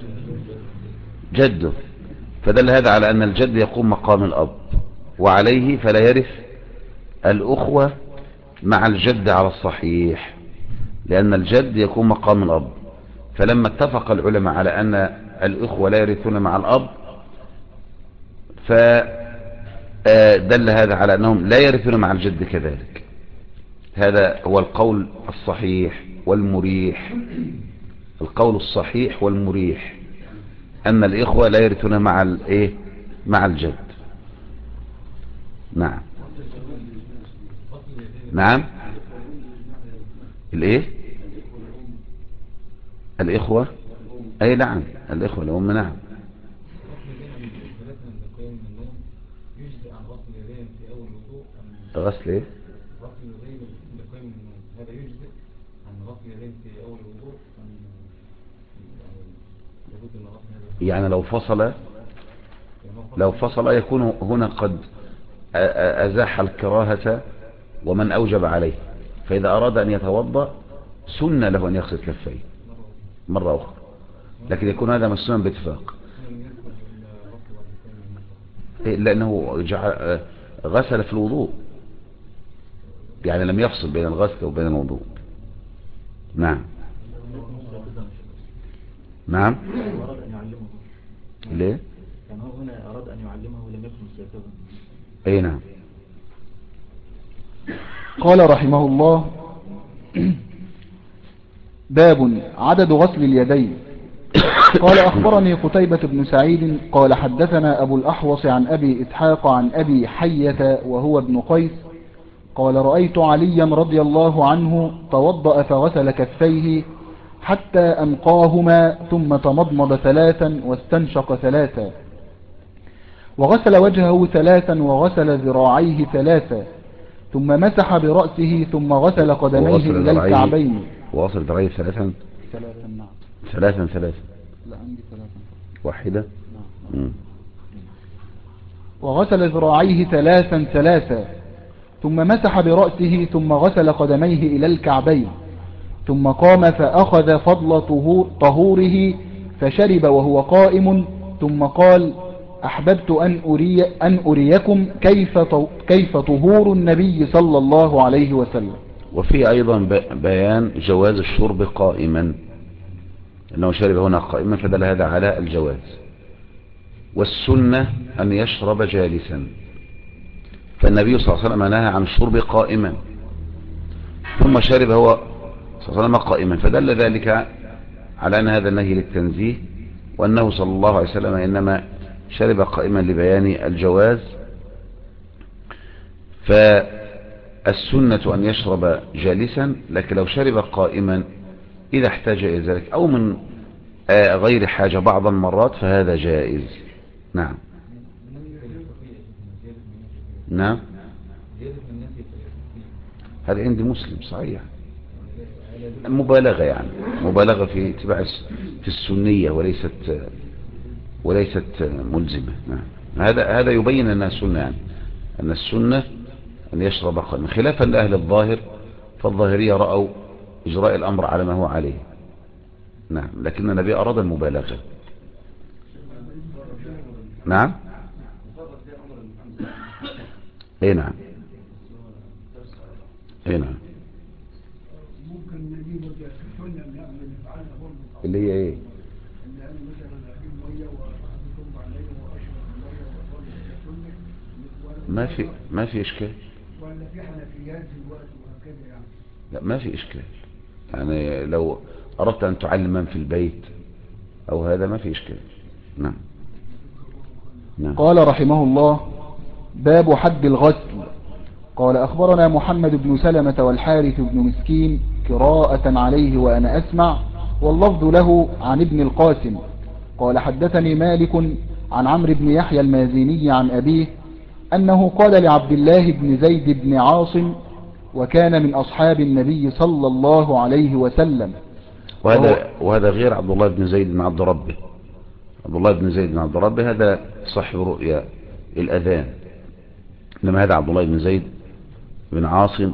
جده، فدل هذا على أن الجد يقوم مقام الأب، وعليه فلا يرث الأخوة مع الجد على الصحيح، لأن الجد يكون مقام الأب. فلما اتفق العلماء على أن الأخوة لا يرثون مع الأب، فدل هذا على أنهم لا يرثون مع الجد كذلك. هذا هو القول الصحيح والمريح، القول الصحيح والمريح أن الإخوة لا يرثون مع الجد. نعم. نعم. الإخوة أي نعم، الإخوة الأم نعم. غسل إيه؟ يعني لو فصل يكون هنا قد أزاح الكراهة ومن أوجب عليه، فإذا أراد أن يتوضأ سن له أن يغسل كفيه مرة أخرى، لكن يكون هذا مسنون باتفاق، لأنه غسل في الوضوء، يعني لم يفصل بين الغسل وبين الوضوء. نعم. نعم. ليه؟ يعني هو هنا أراد أن يعلمه ولم يكن مستيقظا. أي نعم. قال رحمه الله باب عدد غسل اليدين. قال أخبرني قتيبة بن سعيد قال حدثنا أبو الأحوص عن أبي إسحاق عن أبي حية وهو ابن قيس قال رأيت عليا رضي الله عنه توضأ فغسل كفيه حتى أنقاهما ثم تمضمض 3 واستنشق 3 وغسل وجهه 3 وغسل ذراعيه 3 ثم مسح برأسه ثم غسل قدميه إلى الكعبين. وغسل ذراعيه 3. نعم. 3. لا عندي 3 واحدة. نعم. وغسل ذراعيه 3 ثم مسح برأسه ثم غسل قدميه إلى الكعبين ثم قام فأخذ فضل طهوره فشرب وهو قائم ثم قال أحببت أن أريكم كيف طهور النبي صلى الله عليه وسلم. وفي أيضا بيان جواز الشرب قائما، أنه شرب هنا قائما فدل هذا على الجواز، والسنة أن يشرب جالسا، فالنبي صلى الله عليه وسلم نهى عن الشرب قائما ثم شرب هو صلى الله عليه وسلم قائما، فدل ذلك على أن هذا النهي للتنزيه، وأنه صلى الله عليه وسلم إنما شرب قائما لبيان الجواز. السنة أن يشرب جالسا، لكن لو شرب قائما إذا احتاج إلى ذلك أو من غير حاجة بعض المرات فهذا جائز. نعم. نعم، هذا عند مسلم صحيح، مبالغة يعني، مبالغة في اتباع في السنية وليست ملزمة. نعم. هذا يبين أنها سنة، يعني أن السنة أن يشرب قائما، خلافا لأهل الظاهر، فالظاهرية رأوا إجراء الأمر على ما هو عليه. نعم، لكن النبي أراد المبالغة. نعم. اي نعم. اي نعم. اللي هي ايه؟ ما في اشكال. ولا في حنفيات دلوقتي وهكذا يعني؟ لا، ما في اشكال، يعني لو اردت ان تعلم من في البيت او هذا ما في اشكال. نعم. نعم. قال رحمه الله: باب حد الغسل. قال أخبرنا محمد بن سلمة والحارث بن مسكين قراءة عليه وأنا أسمع، واللفظ له عن ابن القاسم قال حدثني مالك عن عمرو بن يحيى المازيني عن أبيه أنه قال لعبد الله بن زيد بن عاصم، وكان من أصحاب النبي صلى الله عليه وسلم. وهذا غير عبد الله بن زيد بن عبد ربه. عبد الله بن زيد بن عبد ربه هذا صاحب رؤيا الأذان، إنما هذا عبد الله بن زيد بن عاصم،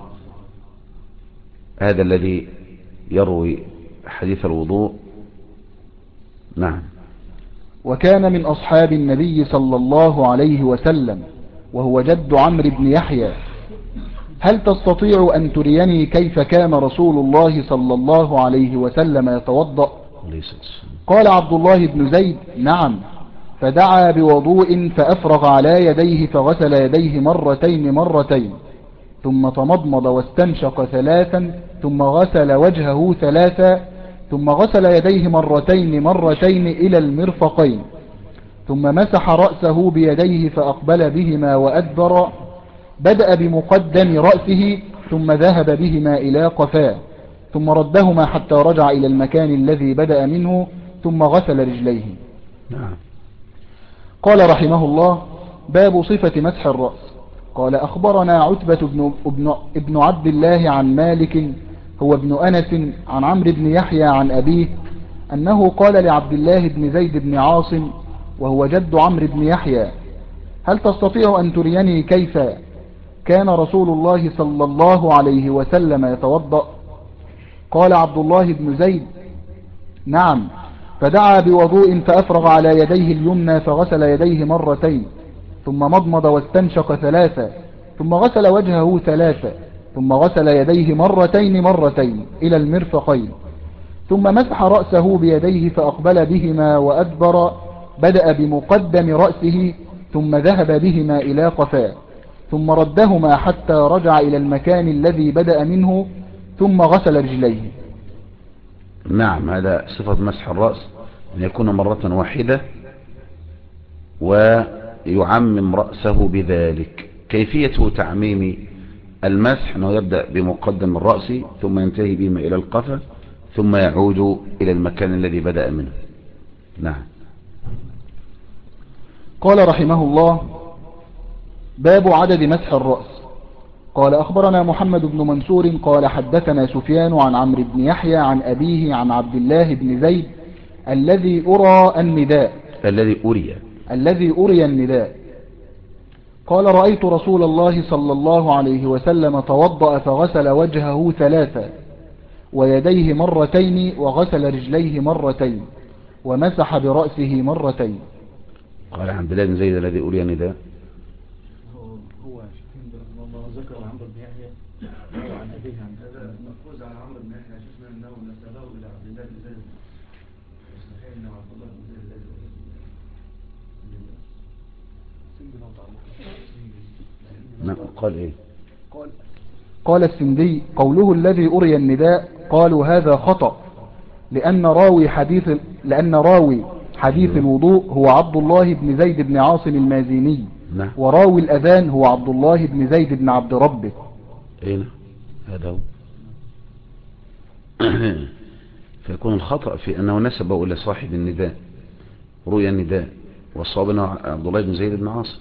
هذا الذي يروي حديث الوضوء. نعم. وكان من أصحاب النبي صلى الله عليه وسلم، وهو جد عمرو بن يحيى. هل تستطيع أن تريني كيف كان رسول الله صلى الله عليه وسلم يتوضأ؟ قال عبد الله بن زيد: نعم. فدعا بوضوء فأفرغ على يديه فغسل يديه مرتين ثم تمضمض واستنشق ثلاثا ثم غسل وجهه ثلاثا ثم غسل يديه مرتين إلى المرفقين ثم مسح رأسه بيديه فأقبل بهما وأدبر، بدأ بمقدم رأسه ثم ذهب بهما إلى قفاه ثم ردهما حتى رجع إلى المكان الذي بدأ منه ثم غسل رجليه. نعم. قال رحمه الله: باب صفة مسح الرأس. قال أخبرنا عتبة ابن عبد الله عن مالك هو ابن أنس عن عمرو بن يحيى عن أبيه أنه قال لعبد الله بن زيد بن عاصم وهو جد عمرو بن يحيى: هل تستطيع أن تريني كيف كان رسول الله صلى الله عليه وسلم يتوضأ؟ قال عبد الله بن زيد: نعم. فدعا بوضوء فأفرغ على يديه اليمنى فغسل يديه مرتين ثم مضمض واستنشق ثلاثا ثم غسل وجهه ثلاثا ثم غسل يديه مرتين إلى المرفقين ثم مسح رأسه بيديه فأقبل بهما وأدبر، بدأ بمقدم رأسه ثم ذهب بهما إلى قفاه ثم ردهما حتى رجع إلى المكان الذي بدأ منه ثم غسل رجليه. نعم. هذا صفة مسح الرأس، أن يكون مرة واحدة ويعمم رأسه بذلك. كيفية تعميم المسح أنه يبدأ بمقدم الرأس ثم ينتهي بهما إلى القفا ثم يعود إلى المكان الذي بدأ منه. نعم. قال رحمه الله: باب عدد مسح الرأس. قال أخبرنا محمد بن منصور قال حدثنا سفيان عن عمرو بن يحيى عن أبيه عن عبد الله بن زيد الذي أري النداء قال: رأيت رسول الله صلى الله عليه وسلم توضأ فغسل وجهه ثلاثا ويديه مرتين وغسل رجليه مرتين ومسح برأسه مرتين. قال عبد الله بن زيد الذي أري النداء هو الله ذكر عمرو بن يحيى عن أبيه عن هذا مأخوذ عن عمرو بن يحيى شفنا أنه نسبه إلى عبد الله بن زيد، صحيح أنه عبد الله بن زيد نعم. قال إيه؟ قال السندي: قوله الذي أري النداء قالوا هذا خطأ، لأن راوي حديث الوضوء هو عبد الله بن زيد بن عاصم المازيني، وراوي الأذان هو عبد الله بن زيد بن عبد ربه. اين هذا هو. فيكون الخطأ في أنه نسبه إلى صاحب النداء، رؤيا النداء، والصواب أنه عبد الله بن زيد بن عاصم،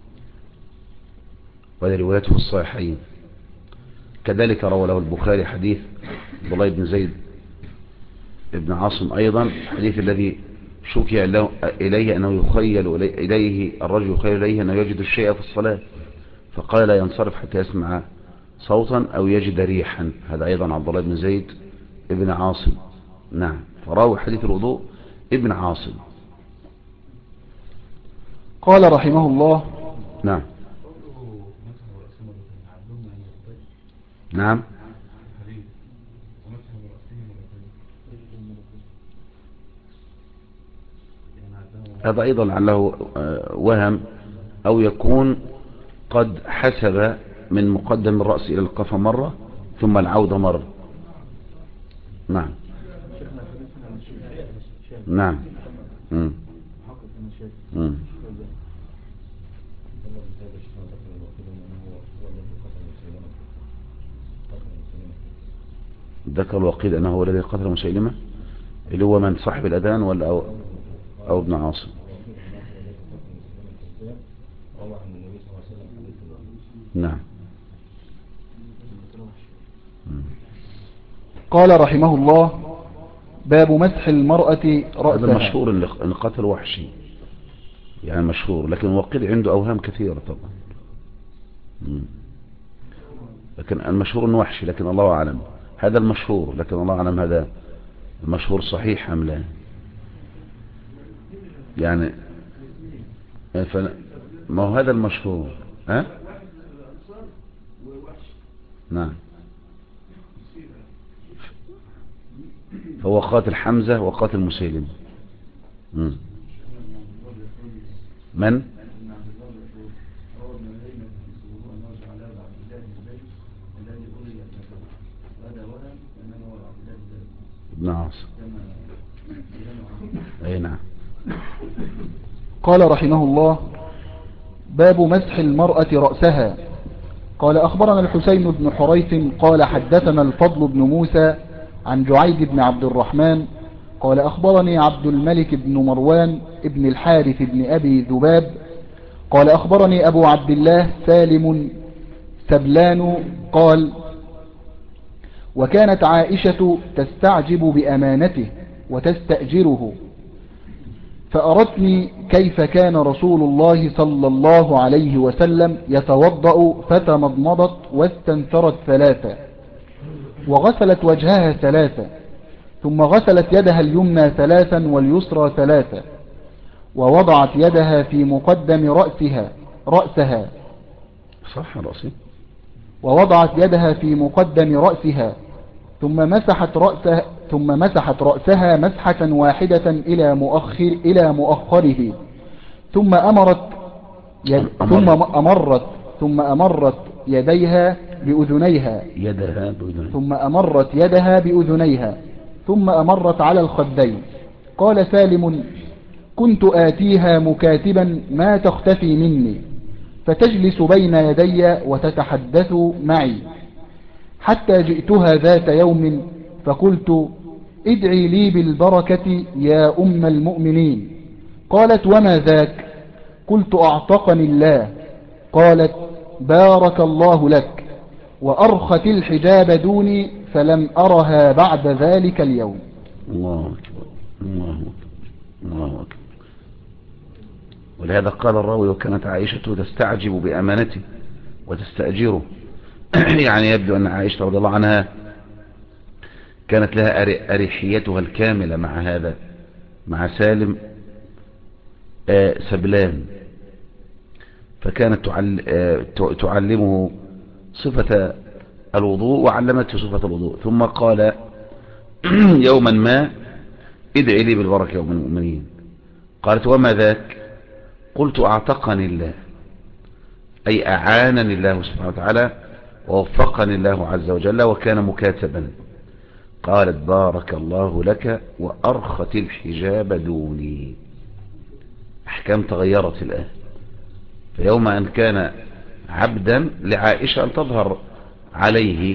وهذه روايته في الصحيحين. كذلك روى له البخاري حديث عبد الله بن زيد بن عاصم أيضا، الحديث الذي شكي إليه أنه يخيل إليه الرجل، يخيل إليه أنه يجد الشيء في الصلاة، فقال لا ينصرف حتى يسمع صوتا أو يجد ريحا. هذا أيضا عبد الله بن زيد ابن عاصم. نعم، فراوي حديث الوضوء ابن عاصم. قال رحمه الله. نعم. نعم. هذا أيضا لعله وهم، أو يكون قد حسب من مقدم الرأس إلى القفا مرة ثم العودة مرة. نعم. نعم. ذكر الوقيد أنه هو الذي قتل مسيلمة، اللي هو من صاحب الأذان ولا أو ابن عاصم. نعم. قال رحمه الله: باب مسح المرأة رأسها. هذا مشهور ان قتل وحشي، يعني مشهور، لكن وقيل عنده أوهام كثيرة طبعا. لكن المشهور انه وحشي، لكن الله أعلم. هذا المشهور، لكن الله أعلم هذا المشهور صحيح أم لا. يعني ما هو هذا المشهور. ها؟ نعم. فهو قاتل حمزة وقاتل مسيلم. من؟ ابن عاصم. اي نعم. قال رحمه الله: باب مسح المرأة رأسها. قال أخبرنا الحسين بن حريث قال حدثنا الفضل بن موسى عن جعيد بن عبد الرحمن قال أخبرني عبد الملك بن مروان ابن الحارث بن أبي ذباب قال أخبرني أبو عبد الله سالم سبلان قال: وكانت عائشة تستعجب بأمانته وتستأجره، فأردتني كيف كان رسول الله صلى الله عليه وسلم يتوضأ، فتمضمضت واستنثرت ثلاثة، وغسلت وجهها ثلاثة، ثم غسلت يدها اليمنى ثلاثا واليسرى ثلاثة، ووضعت يدها في مقدم رأسها صح رأسي، ووضعت يدها في مقدم رأسها، ثم مسحت رأسها مسحة واحدة إلى مؤخره، ثم أمرت يديها بأذنيها، ثم أمرت على الخدين. قال سالم: كنت آتيها مكاتبا ما تختفي مني، فتجلس بين يدي وتتحدث معي، حتى جئتها ذات يوم فقلت: ادعي لي بالبركة يا أم المؤمنين. قالت: وما ذاك؟ قلت: أعتقني الله. قالت: بارك الله لك، وأرخت الحجاب دوني، فلم أرها بعد ذلك اليوم. الله أكبر، الله أكبر، الله أكبر. ولهذا قال الراوي: وكانت عائشة تستعجب بأمانته وتستأجره. يعني يبدو أن عائشة رضي الله عنها كانت لها أريحيتها الكاملة مع سالم سبلان، فكانت تعلمه صفة الوضوء، وعلمته صفة الوضوء. ثم قال يوما ما: ادعي لي بالبركة يا أم المؤمنين. قالت: وما ذاك؟ قلت: أعتقني الله، أي أعانني الله سبحانه وتعالى ووفقني الله عز وجل، وكان مكاتبا. قالت: بارك الله لك، وأرخت الحجاب دوني. أحكام تغيرت الآن. فيوم أن كان عبدا لعائشة أن تظهر عليه.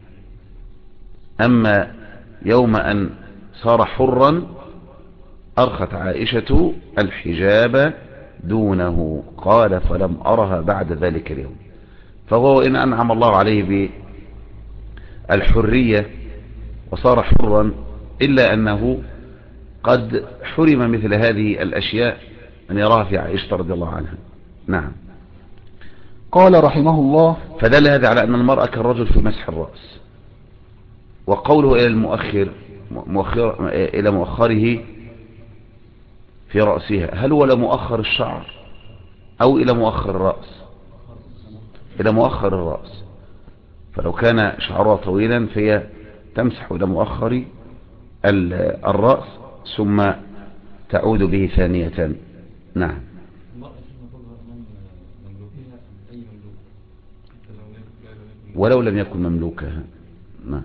أما يوم أن صار حرا أرخت عائشة الحجاب دونه، قال فلم أرها بعد ذلك اليوم. فهو إن أنعم الله عليه بالحرية وصار حرا، إلا أنه قد حرم مثل هذه الأشياء أن يراها في عائشة رضي الله عنها. نعم. قال رحمه الله: فدل هذا على أن المرأة كالرجل في مسح الرأس. وقوله إلى إلى مؤخره في رأسها، هل هو لمؤخر الشعر أو إلى مؤخر الرأس؟ إلى مؤخر الرأس. فلو كان شعرها طويلا فهي تمسح إلى مؤخر الرأس ثم تعود به ثانية. نعم. ولو لم يكن مملوكها. نعم.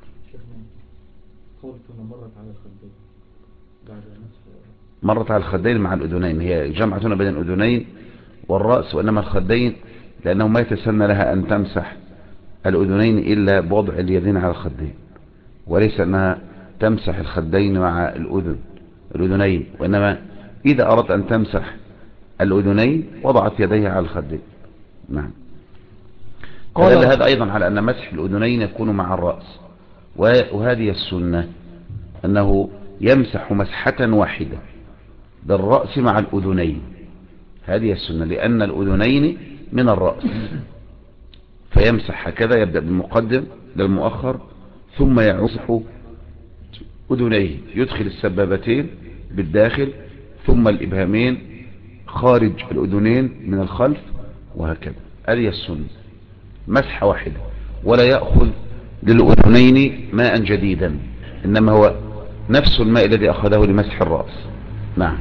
مرت على الخدين مع الأذنين، هي جمعة هنا بين الأذنين والرأس، وإنما الخدين لأنه ما يتسنى لها أن تمسح الأذنين إلا بوضع اليدين على الخدين، وليس أنها تمسح الخدين مع الأذنين، وإنما إذا أردت أن تمسح الأذنين وضعت يديها على الخدين. نعم. فدل هذا أيضا على أن مسح الأذنين يكون مع الرأس، وهذه السنة أنه يمسح مسحة واحدة بالرأس مع الأذنين. هذه السنة لأن الأذنين من الرأس، فيمسح هكذا، يبدأ بالمقدم للمؤخر ثم يمسح أذنيه، يدخل السبابتين بالداخل ثم الإبهامين خارج الأذنين من الخلف، وهكذا. هذه السنة مسحة واحدة، ولا يأخذ للأذنين ماء جديدا، إنما هو نفس الماء الذي أخذه لمسح الرأس. نعم.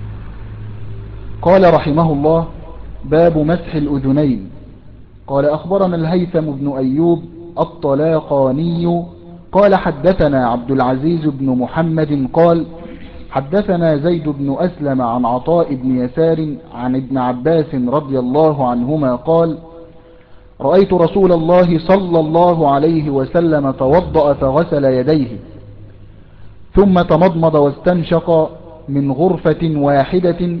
قال رحمه الله: باب مسح الأذنين. قال أخبرنا الهيثم بن أيوب الطلاقاني قال حدثنا عبد العزيز بن محمد قال حدثنا زيد بن أسلم عن عطاء بن يسار عن ابن عباس رضي الله عنهما قال: رأيت رسول الله صلى الله عليه وسلم توضأ فغسل يديه ثم تمضمض واستنشق من غرفة واحدة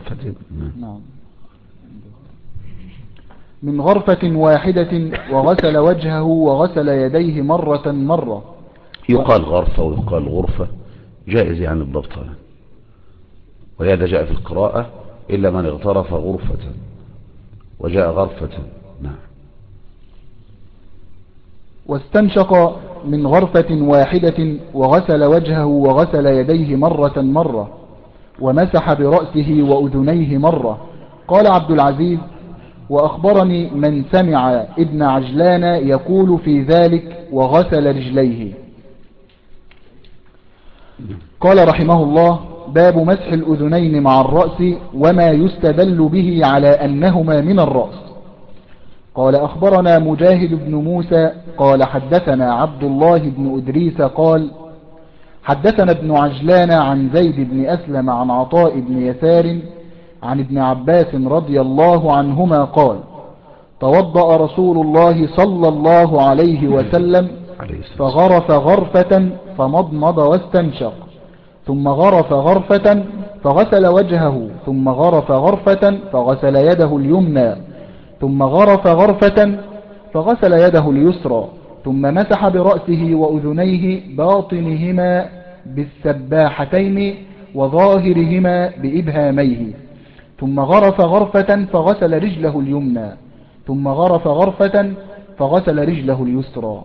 وغسل وجهه وغسل يديه مرة. يقال غرفة ويقال غرفة، جائز يعني الضبط، وهذا جاء في القراءة إلا من اغترف غرفة، وجاء غرفة. نعم. واستنشق من غرفة واحدة وغسل وجهه وغسل يديه مرة ومسح برأسه وأذنيه مرة. قال عبد العزيز: وأخبرني من سمع ابن عجلان يقول في ذلك وغسل رجليه. قال رحمه الله: باب مسح الأذنين مع الرأس وما يستدل به على أنهما من الرأس. قال أخبرنا مجاهد بن موسى قال حدثنا عبد الله بن أدريس قال حدثنا ابن عجلان عن زيد بن أسلم عن عطاء بن يسار عن ابن عباس رضي الله عنهما قال: توضأ رسول الله صلى الله عليه وسلم فغرف غرفة فمضمض واستنشق، ثم غرف غرفة فغسل وجهه، ثم غرف غرفة فغسل يده اليمنى، ثم غرف غرفة فغسل يده اليسرى، ثم مسح برأسه وأذنيه باطنهما بالسباحتين وظاهرهما بإبهاميه، ثم غرف غرفة فغسل رجله اليمنى، ثم غرف غرفة فغسل رجله اليسرى.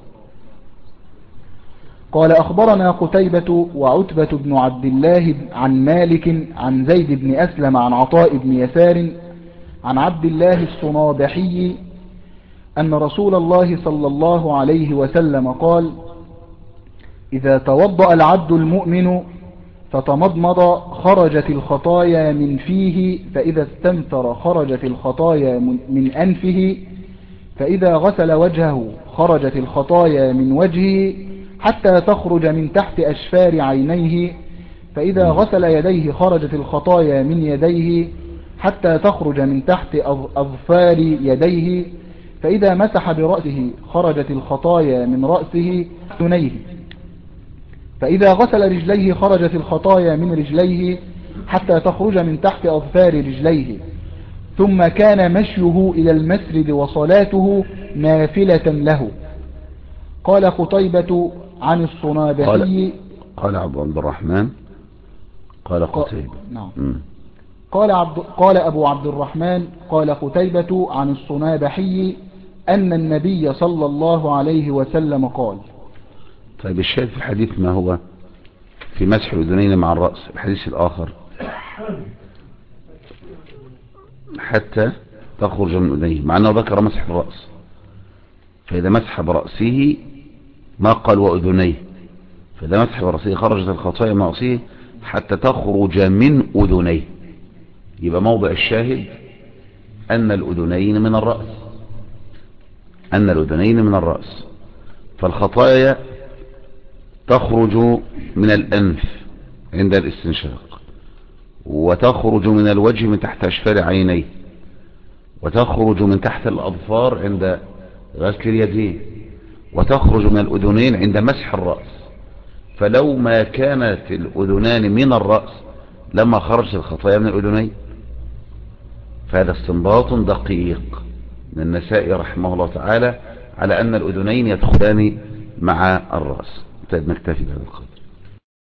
قال أخبرنا قتيبة وعتبة بن عبد الله عن مالك عن زيد بن أسلم عن عطاء بن يسار عن عبد الله الصنابحي أن رسول الله صلى الله عليه وسلم قال: إذا توضأ العبد المؤمن فتمضمض خرجت الخطايا من فيه، فإذا استنثر خرجت الخطايا من أنفه، فإذا غسل وجهه خرجت الخطايا من وجهه حتى تخرج من تحت أشفار عينيه، فإذا غسل يديه خرجت الخطايا من يديه حتى تخرج من تحت أظفار يديه، فإذا مسح برأسه خرجت الخطايا من رأسه أذنيه، فإذا غسل رجليه خرجت الخطايا من رجليه حتى تخرج من تحت أظفار رجليه، ثم كان مشيه إلى المسجد وصلاته نافلة له. قال قتيبة عن الصنابحي قال عبد الرحمن قال قتيبة نعم. قال أبو عبد الرحمن قال قتيبة عن الصنابحي أن النبي صلى الله عليه وسلم قال. طيب الشاهد في الحديث ما هو؟ في مسح الأذنين مع الرأس. الحديث الآخر حتى تخرج من أذنيه، مع أنه ذكر مسح الرأس، فإذا مسح برأسه ما قال وأذنيه، فإذا مسح برأسه خرجت الخطايا من رأسه حتى تخرج من أذنيه. يبقى موضع الشاهد أن الأذنين من الرأس، أن الأذنين من الرأس. فالخطايا تخرج من الأنف عند الاستنشاق، وتخرج من الوجه من تحت أشفار عينيه، وتخرج من تحت الأظفار عند غسل اليدين، وتخرج من الأذنين عند مسح الرأس. فلو ما كانت الأذنان من الرأس لما خرجت الخطايا من الأذنين. فهذا استنباط دقيق من النسائي رحمه الله تعالى على أن الأذنين يدخلان مع الرأس. طيب نكتفي بهذا القدر.